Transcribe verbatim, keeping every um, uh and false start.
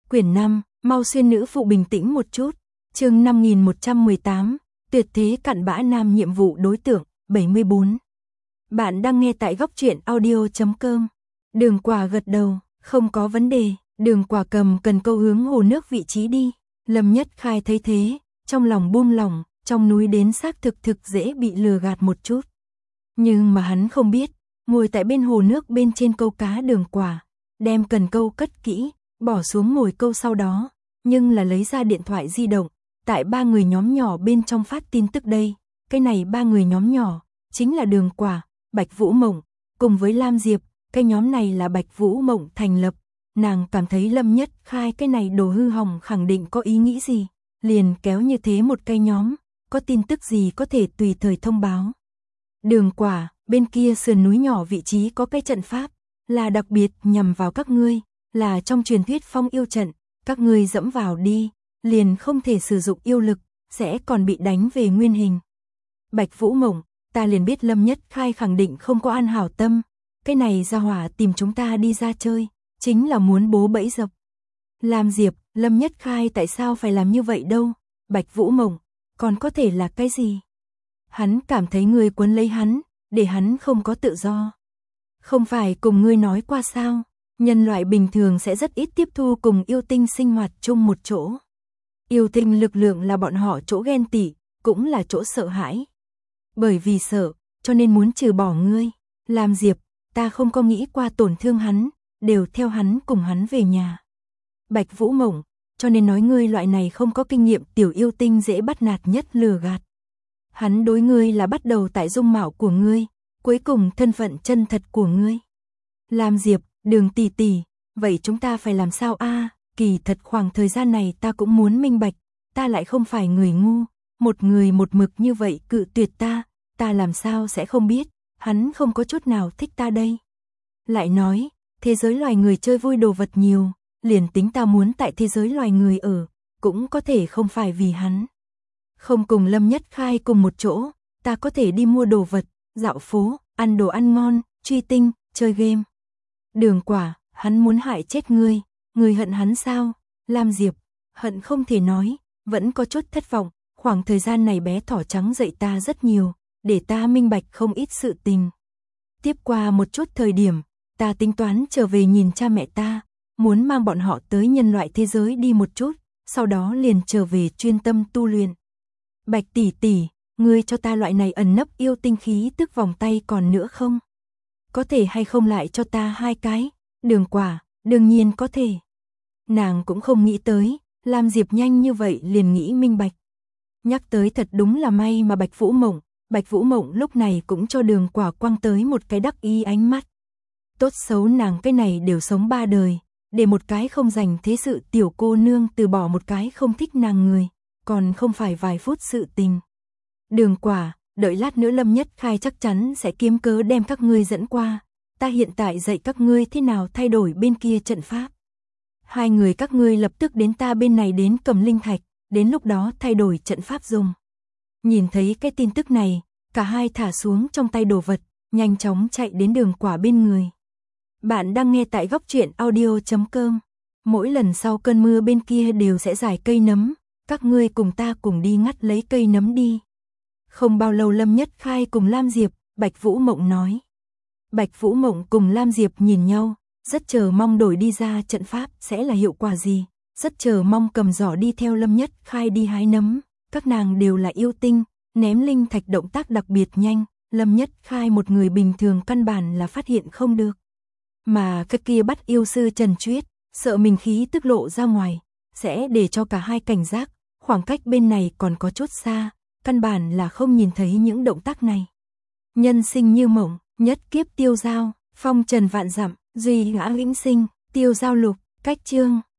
Quyển năm, mau xuyên nữ phụ bình tĩnh một chút. Chương năm nghìn một trăm mười tám, tuyệt thế cặn bã nam nhiệm vụ đối tượng, bảy mươi bốn. Bạn đang nghe tại góc truyện audio chấm com. Đường Quả gật đầu, không có vấn đề, Đường Quả cầm cần câu hướng hồ nước vị trí đi. Lâm Nhất Khai thấy thế, trong lòng buông lỏng, trong núi đến xác thực thực dễ bị lừa gạt một chút. Nhưng mà hắn không biết, ngồi tại bên hồ nước bên trên câu cá Đường Quả, đem cần câu cất kỹ, bỏ xuống ngồi câu sau đó, nhưng là lấy ra điện thoại di động, tại ba người nhóm nhỏ bên trong phát tin tức đây. Cái này ba người nhóm nhỏ, chính là Đường Quả, Bạch Vũ Mộng, cùng với Lam Diệp, cái nhóm này là Bạch Vũ Mộng thành lập. Nàng cảm thấy Lâm Nhất Khai cái này đồ hư hỏng khẳng định có ý nghĩ gì, liền kéo như thế một cái nhóm, có tin tức gì có thể tùy thời thông báo. Đường Quả, bên kia sườn núi nhỏ vị trí có cái trận pháp, là đặc biệt nhằm vào các ngươi, là trong truyền thuyết phong yêu trận, các ngươi dẫm vào đi, liền không thể sử dụng yêu lực, sẽ còn bị đánh về nguyên hình. Bạch Vũ Mộng, ta liền biết Lâm Nhất Khai khẳng định không có an hảo tâm, cái này ra hỏa tìm chúng ta đi ra chơi, chính là muốn bố bẫy dập. Lam Diệp, Lâm Nhất Khai tại sao phải làm như vậy đâu? Bạch Vũ Mộng, còn có thể là cái gì? Hắn cảm thấy ngươi quấn lấy hắn, để hắn không có tự do. Không phải cùng ngươi nói qua sao? Nhân loại bình thường sẽ rất ít tiếp thu cùng yêu tinh sinh hoạt chung một chỗ. Yêu tinh lực lượng là bọn họ chỗ ghen tị, cũng là chỗ sợ hãi. Bởi vì sợ, cho nên muốn trừ bỏ ngươi. Lam Diệp, ta không có nghĩ qua tổn thương hắn, đều theo hắn cùng hắn về nhà. Bạch Vũ Mộng, cho nên nói ngươi loại này không có kinh nghiệm tiểu yêu tinh dễ bắt nạt nhất lừa gạt. Hắn đối ngươi là bắt đầu tại dung mạo của ngươi, cuối cùng thân phận chân thật của ngươi. Lam Diệp, Đường tỷ tỷ, vậy chúng ta phải làm sao a? À, kỳ thật khoảng thời gian này ta cũng muốn minh bạch, ta lại không phải người ngu, một người một mực như vậy cự tuyệt ta, ta làm sao sẽ không biết, hắn không có chút nào thích ta đây. Lại nói, thế giới loài người chơi vui đồ vật nhiều, liền tính ta muốn tại thế giới loài người ở, cũng có thể không phải vì hắn. Không cùng Lâm Nhất Khai cùng một chỗ, ta có thể đi mua đồ vật, dạo phố, ăn đồ ăn ngon, truy tinh, chơi game. Đường Quả, hắn muốn hại chết ngươi, ngươi hận hắn sao? Lam Diệp, hận không thể nói, vẫn có chút thất vọng, khoảng thời gian này bé thỏ trắng dạy ta rất nhiều, để ta minh bạch không ít sự tình. Tiếp qua một chút thời điểm, ta tính toán trở về nhìn cha mẹ ta, muốn mang bọn họ tới nhân loại thế giới đi một chút, sau đó liền trở về chuyên tâm tu luyện. Bạch tỷ tỷ, ngươi cho ta loại này ẩn nấp yêu tinh khí tức vòng tay còn nữa không? Có thể hay không lại cho ta hai cái? Đường Quả, đương nhiên có thể. Nàng cũng không nghĩ tới, Lam Diệp nhanh như vậy liền nghĩ minh bạch. Nhắc tới thật đúng là may mà Bạch Vũ Mộng, Bạch Vũ Mộng lúc này cũng cho Đường Quả quăng tới một cái đắc ý ánh mắt. Tốt xấu nàng cái này đều sống ba đời, để một cái không dành thế sự tiểu cô nương từ bỏ một cái không thích nàng người, còn không phải vài phút sự tình. Đường Quả, đợi lát nữa Lâm Nhất Khai chắc chắn sẽ kiếm cớ đem các ngươi dẫn qua, ta hiện tại dạy các ngươi thế nào thay đổi bên kia trận pháp. Hai người các ngươi lập tức đến ta bên này đến cầm linh thạch, đến lúc đó thay đổi trận pháp dùng. Nhìn thấy cái tin tức này, cả hai thả xuống trong tay đồ vật, nhanh chóng chạy đến Đường Quả bên người. Bạn đang nghe tại góc truyện audio chấm com. Mỗi lần sau cơn mưa bên kia đều sẽ rải cây nấm, các ngươi cùng ta cùng đi ngắt lấy cây nấm đi. Không bao lâu Lâm Nhất Khai cùng Lam Diệp, Bạch Vũ Mộng nói. Bạch Vũ Mộng cùng Lam Diệp nhìn nhau, rất chờ mong đổi đi ra trận pháp sẽ là hiệu quả gì, rất chờ mong cầm giỏ đi theo Lâm Nhất Khai đi hái nấm, các nàng đều là yêu tinh, ném linh thạch động tác đặc biệt nhanh, Lâm Nhất Khai một người bình thường căn bản là phát hiện không được. Mà cái kia bắt yêu sư Trần Chuyết, sợ mình khí tức lộ ra ngoài, sẽ để cho cả hai cảnh giác, khoảng cách bên này còn có chút xa, căn bản là không nhìn thấy những động tác này. Nhân sinh như mộng, nhất kiếp tiêu giao, phong trần vạn dặm, duy ngã vĩnh sinh, tiêu giao lục, cách chương.